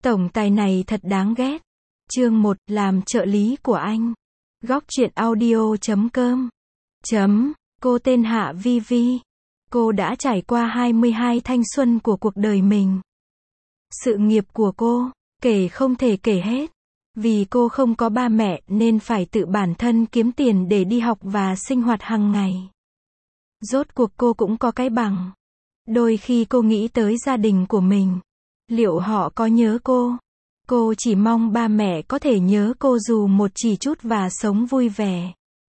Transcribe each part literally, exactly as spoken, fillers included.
Tổng tài này thật đáng ghét. Chương một, làm trợ lý của anh. Góc truyện audio chấm com. Chấm, cô tên Hạ Vi Vi. Cô đã trải qua hai mươi hai thanh xuân của cuộc đời mình. Sự nghiệp của cô, kể không thể kể hết. Vì cô không có ba mẹ nên phải tự bản thân kiếm tiền để đi học và sinh hoạt hàng ngày. Rốt cuộc cô cũng có cái bằng. Đôi khi cô nghĩ tới gia đình của mình. Liệu họ có nhớ cô? Cô chỉ mong ba mẹ có thể nhớ cô dù một chỉ chút và sống vui vẻ.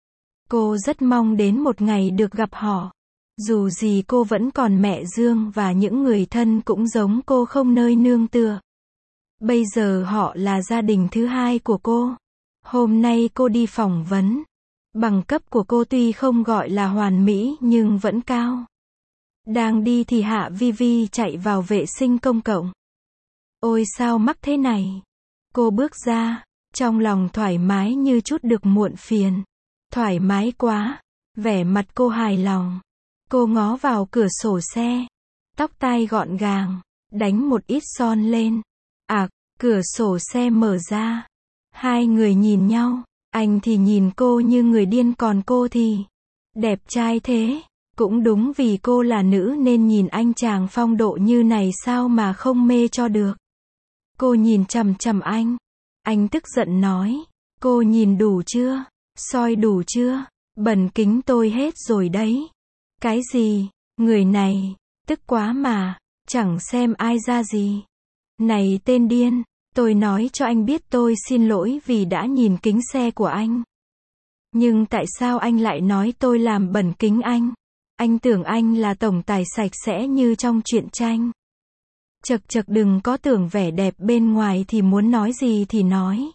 Cô rất mong đến một ngày được gặp họ. Dù gì cô vẫn còn mẹ Dương và những người thân cũng giống cô không nơi nương tựa. Bây giờ họ là gia đình thứ hai của cô. Hôm nay cô đi phỏng vấn. Bằng cấp của cô tuy không gọi là hoàn mỹ nhưng vẫn cao. Đang đi thì Hạ Vi Vi chạy vào vệ sinh công cộng. Ôi sao mắc thế này? Cô bước ra, trong lòng thoải mái như chút được muộn phiền. Thoải mái quá, vẻ mặt cô hài lòng. Cô ngó vào cửa sổ xe, tóc tai gọn gàng, đánh một ít son lên. À, cửa sổ xe mở ra. Hai người nhìn nhau, anh thì nhìn cô như người điên còn cô thì đẹp trai thế. Cũng đúng vì cô là nữ nên nhìn anh chàng phong độ như này sao mà không mê cho được. Cô nhìn chằm chằm anh. Anh tức giận nói, cô nhìn đủ chưa? Soi đủ chưa? Bẩn kính tôi hết rồi đấy. Cái gì? Người này, tức quá mà, chẳng xem ai ra gì. Này tên điên, tôi nói cho anh biết tôi xin lỗi vì đã nhìn kính xe của anh. Nhưng tại sao anh lại nói tôi làm bẩn kính anh? Anh tưởng anh là tổng tài sạch sẽ như trong truyện tranh. Chật chật đừng có tưởng vẻ đẹp bên ngoài thì muốn nói gì thì nói.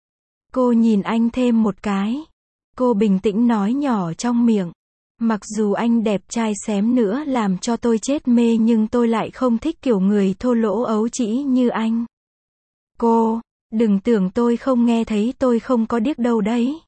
Cô nhìn anh thêm một cái. Cô bình tĩnh nói nhỏ trong miệng. Mặc dù anh đẹp trai xém nữa làm cho tôi chết mê nhưng tôi lại không thích kiểu người thô lỗ ấu trĩ như anh. Cô, đừng tưởng tôi không nghe thấy, tôi không có điếc đâu đấy.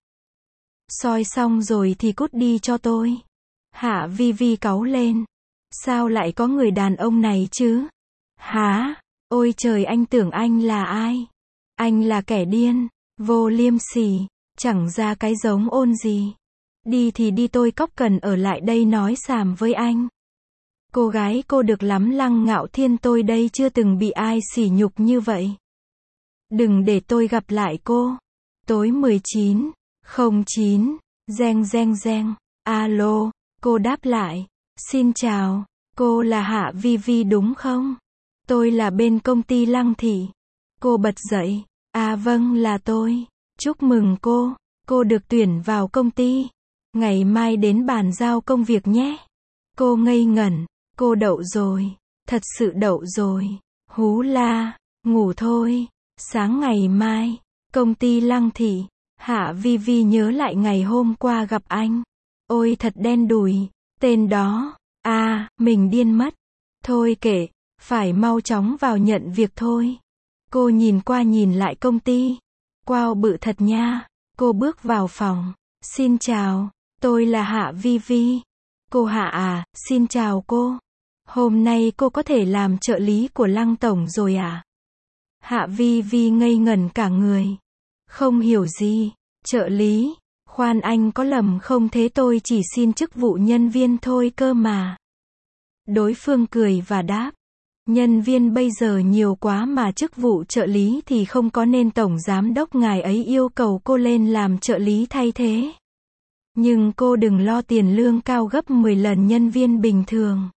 Soi xong rồi thì cút đi cho tôi. Hạ Vi Vi cáu lên. Sao lại có người đàn ông này chứ? Hả? Ôi trời, anh tưởng anh là ai? Anh là kẻ điên, vô liêm sỉ, chẳng ra cái giống ôn gì. Đi thì đi, tôi cóc cần ở lại đây nói xàm với anh. Cô gái cô được lắm Lăng Ngạo Thiên, tôi đây chưa từng bị ai sỉ nhục như vậy. Đừng để tôi gặp lại cô. Tối mười chín không chín, reng reng reng, alo, cô đáp lại. Xin chào, cô là Hạ Vi Vi đúng không? Tôi là bên công ty Lăng Thị. Cô bật dậy. À vâng, là tôi. Chúc mừng cô, cô được tuyển vào công ty. Ngày mai đến bàn giao công việc nhé. Cô ngây ngẩn, cô đậu rồi, thật sự đậu rồi. Hú la, ngủ thôi. Sáng ngày mai, công ty Lăng Thị. Hạ Vi Vi nhớ lại ngày hôm qua gặp anh. Ôi thật đen đủi, tên đó. À, mình điên mất. Thôi kệ, phải mau chóng vào nhận việc thôi. Cô nhìn qua nhìn lại công ty. Wow, bự thật nha. Cô bước vào phòng. Xin chào, tôi là Hạ Vi Vi. Cô Hạ à, xin chào cô. Hôm nay cô có thể làm trợ lý của Lăng tổng rồi à? Hạ Vi Vi ngây ngẩn cả người. Không hiểu gì. Trợ lý? Khoan, anh có lầm không thế, tôi chỉ xin chức vụ nhân viên thôi cơ mà. Đối phương cười và đáp. Nhân viên bây giờ nhiều quá mà chức vụ trợ lý thì không có, nên tổng giám đốc ngài ấy yêu cầu cô lên làm trợ lý thay thế. Nhưng cô đừng lo, tiền lương cao gấp mười lần nhân viên bình thường.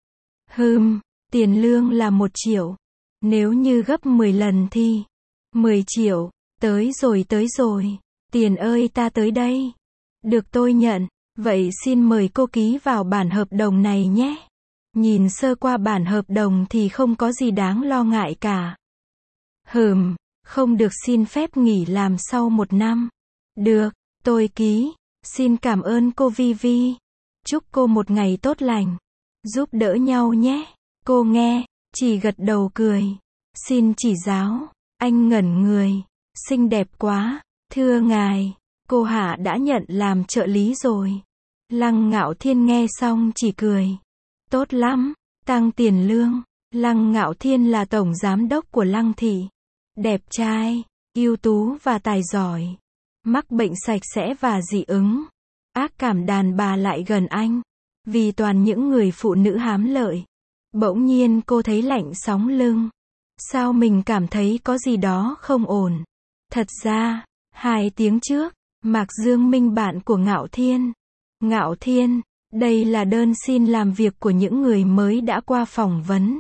Hừm, tiền lương là một triệu. Nếu như gấp mười lần thì mười triệu. Tới rồi tới rồi. Tiền ơi, ta tới đây. Được, tôi nhận. Vậy xin mời cô ký vào bản hợp đồng này nhé. Nhìn sơ qua bản hợp đồng thì không có gì đáng lo ngại cả. Hừm, không được xin phép nghỉ làm sau một năm. Được, tôi ký. Xin cảm ơn cô Vi Vi. Chúc cô một ngày tốt lành. Giúp đỡ nhau nhé. Cô nghe, chỉ gật đầu cười. Xin chỉ giáo. Anh ngẩn người. Xinh đẹp quá. Thưa ngài, cô Hạ đã nhận làm trợ lý rồi. Lăng Ngạo Thiên nghe xong chỉ cười. Tốt lắm, tăng tiền lương. Lăng Ngạo Thiên là tổng giám đốc của Lăng Thị. đẹp trai, ưu tú và tài giỏi, mắc bệnh sạch sẽ và dị ứng. Ác cảm đàn bà lại gần anh, vì toàn những người phụ nữ hám lợi. Bỗng nhiên cô thấy lạnh sóng lưng. Sao mình cảm thấy có gì đó không ổn? Thật ra, hai tiếng trước, Mạc Dương Minh bạn của Ngạo Thiên. Ngạo Thiên, đây là đơn xin làm việc của những người mới đã qua phỏng vấn.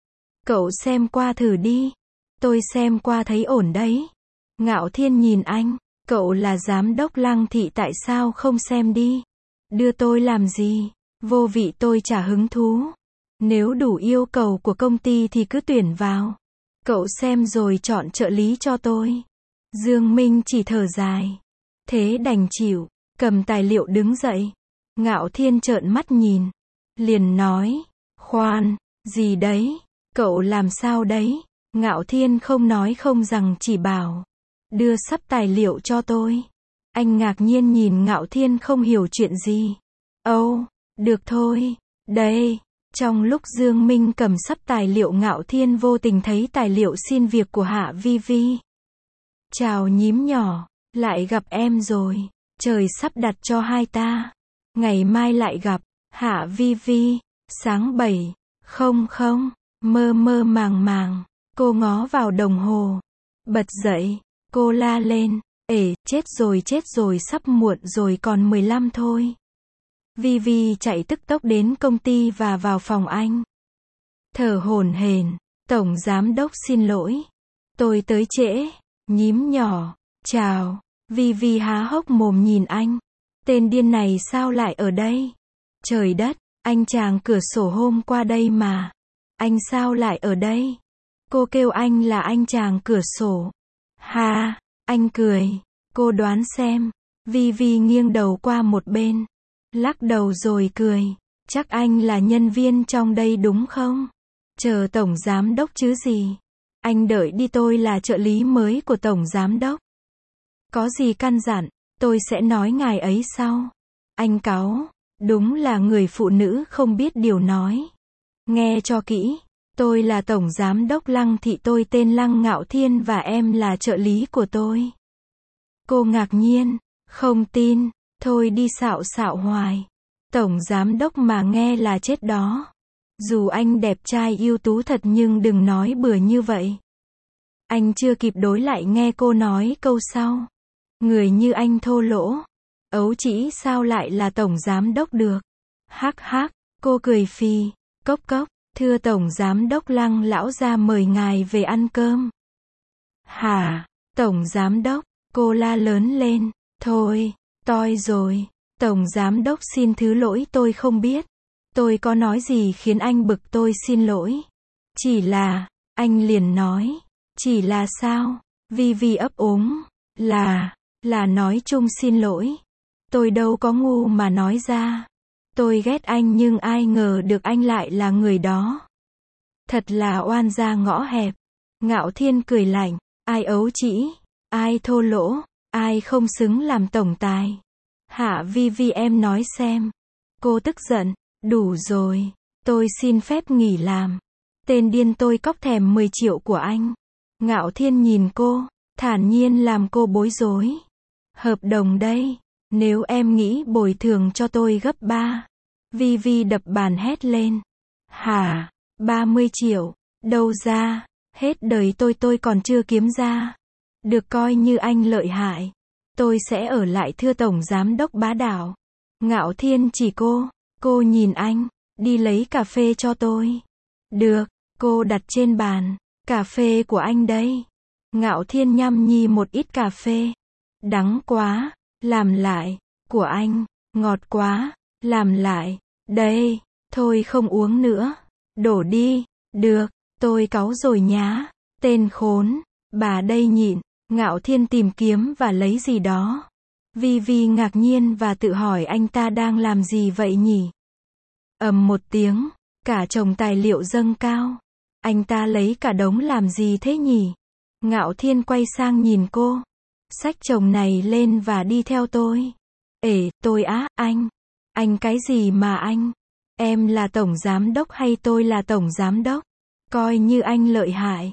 Cậu xem qua thử đi. Tôi xem qua thấy ổn đấy. Ngạo Thiên nhìn anh, cậu là giám đốc Lăng Thị tại sao không xem đi? Đưa tôi làm gì? Vô vị tôi chả hứng thú. Nếu đủ yêu cầu của công ty thì cứ tuyển vào. Cậu xem rồi chọn trợ lý cho tôi. Dương Minh chỉ thở dài. Thế đành chịu, cầm tài liệu đứng dậy. Ngạo Thiên trợn mắt nhìn. Liền nói, khoan, gì đấy? Cậu làm sao đấy? Ngạo Thiên không nói không rằng chỉ bảo. Đưa sắp tài liệu cho tôi. Anh ngạc nhiên nhìn Ngạo Thiên không hiểu chuyện gì. Âu, oh, được thôi, đây. Trong lúc Dương Minh cầm sắp tài liệu, Ngạo Thiên vô tình thấy tài liệu xin việc của Hạ Vi Vi. Chào nhím nhỏ, lại gặp em rồi. Trời sắp đặt cho hai ta. Ngày mai lại gặp. Hạ Vi Vi. Sáng bảy. Không không. Mơ mơ màng màng. Cô ngó vào đồng hồ. Bật dậy. Cô la lên. Ể, chết rồi chết rồi sắp muộn rồi còn mười lăm thôi. Vi Vi chạy tức tốc đến công ty và vào phòng anh. Thở hổn hển. Tổng giám đốc xin lỗi. Tôi tới trễ. Nhím nhỏ. Chào. Vi Vi há hốc mồm nhìn anh. Tên điên này sao lại ở đây? Trời đất, anh chàng cửa sổ hôm qua đây mà. Anh sao lại ở đây? Cô kêu anh là anh chàng cửa sổ. Ha, anh cười. Cô đoán xem. Vi Vi nghiêng đầu qua một bên. Lắc đầu rồi cười. Chắc anh là nhân viên trong đây đúng không? Chờ tổng giám đốc chứ gì. Anh đợi đi, tôi là trợ lý mới của tổng giám đốc. Có gì căn dặn, tôi sẽ nói ngài ấy sau. Anh cáu. Đúng là người phụ nữ không biết điều nói. Nghe cho kỹ. Tôi là tổng giám đốc Lăng Thị, tôi tên Lăng Ngạo Thiên và em là trợ lý của tôi. Cô ngạc nhiên. Không tin. Thôi đi xạo xạo hoài. Tổng giám đốc mà nghe là chết đó. Dù anh đẹp trai ưu tú thật nhưng đừng nói bừa như vậy. Anh chưa kịp đối lại nghe cô nói câu sau. Người như anh thô lỗ. Ấu trĩ sao lại là tổng giám đốc được? Hắc hắc, cô cười phì. Cốc cốc, thưa tổng giám đốc Lăng lão gia mời ngài về ăn cơm. Hả, tổng giám đốc, cô la lớn lên. Thôi, toi rồi. Tổng giám đốc xin thứ lỗi, tôi không biết. Tôi có nói gì khiến anh bực, tôi xin lỗi. Chỉ là, anh liền nói. Chỉ là sao? Vi Vi ấp úng. Là, là nói chung xin lỗi. Tôi đâu có ngu mà nói ra. Tôi ghét anh nhưng ai ngờ được anh lại là người đó. Thật là oan gia ngõ hẹp. Ngạo Thiên cười lạnh. Ai ấu trĩ? Ai thô lỗ? Ai không xứng làm tổng tài? Hạ Vi Vi em nói xem. Cô tức giận. Đủ rồi. Tôi xin phép nghỉ làm. Tên điên tôi cóc thèm mười triệu của anh. Ngạo Thiên nhìn cô. Thản nhiên làm cô bối rối. Hợp đồng đây. Nếu em nghĩ bồi thường cho tôi gấp ba. Vi Vi đập bàn hét lên. Hả? ba mươi triệu. Đâu ra? Hết đời tôi tôi còn chưa kiếm ra. Được coi như anh lợi hại. Tôi sẽ ở lại thưa tổng giám đốc bá đạo. Ngạo Thiên chỉ cô. Cô nhìn anh. Đi lấy cà phê cho tôi. Được. Cô đặt trên bàn. Cà phê của anh đây. Ngạo Thiên nhăm nhi một ít cà phê. Đắng quá. Làm lại. Của anh. Ngọt quá. Làm lại. Đây. Thôi không uống nữa. Đổ đi. Được. Tôi cáu rồi nhá. Tên khốn. Bà đây nhịn. Ngạo Thiên tìm kiếm và lấy gì đó. Vi Vi ngạc nhiên và tự hỏi anh ta đang làm gì vậy nhỉ? Ầm một tiếng. Cả chồng tài liệu dâng cao. Anh ta lấy cả đống làm gì thế nhỉ? Ngạo Thiên quay sang nhìn cô. Xách chồng này lên và đi theo tôi. Ể, tôi á, anh. Anh cái gì mà anh? Em là tổng giám đốc hay tôi là tổng giám đốc? Coi như anh lợi hại.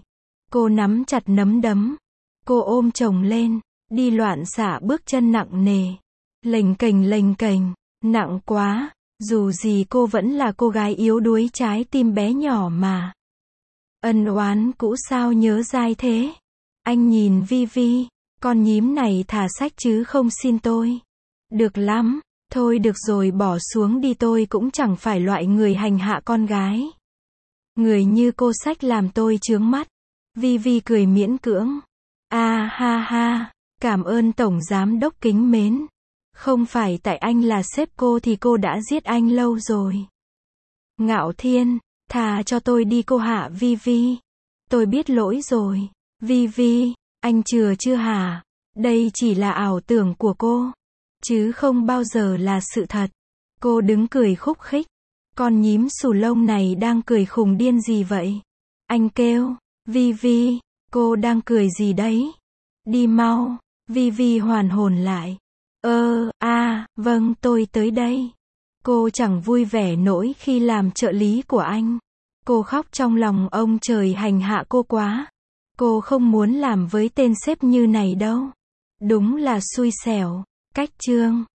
Cô nắm chặt nắm đấm. Cô ôm chồng lên, đi loạn xạ bước chân nặng nề. Lềnh kềnh lềnh kềnh, nặng quá, dù gì cô vẫn là cô gái yếu đuối trái tim bé nhỏ mà. Ân oán cũ sao nhớ dai thế? Anh nhìn Vi Vi, con nhím này thả sách chứ không xin tôi. Được lắm, thôi được rồi bỏ xuống đi, tôi cũng chẳng phải loại người hành hạ con gái. Người như cô sách làm tôi chướng mắt. Vi Vi cười miễn cưỡng. À ha ha, cảm ơn Tổng Giám Đốc kính mến. Không phải tại anh là sếp cô thì cô đã giết anh lâu rồi. Ngạo Thiên, thà cho tôi đi cô hạ Vi Vi. Tôi biết lỗi rồi. Vi Vi, anh chừa chưa hả? Đây chỉ là ảo tưởng của cô, chứ không bao giờ là sự thật. Cô đứng cười khúc khích. Con nhím xù lông này đang cười khùng điên gì vậy? Anh kêu. Vi Vi, cô đang cười gì đấy? Đi mau. Vi Vi hoàn hồn lại. Ơ, a, à, vâng, tôi tới đây. Cô chẳng vui vẻ nổi khi làm trợ lý của anh. Cô khóc trong lòng ông trời hành hạ cô quá. Cô không muốn làm với tên sếp như này đâu. Đúng là xui xẻo. Cách chương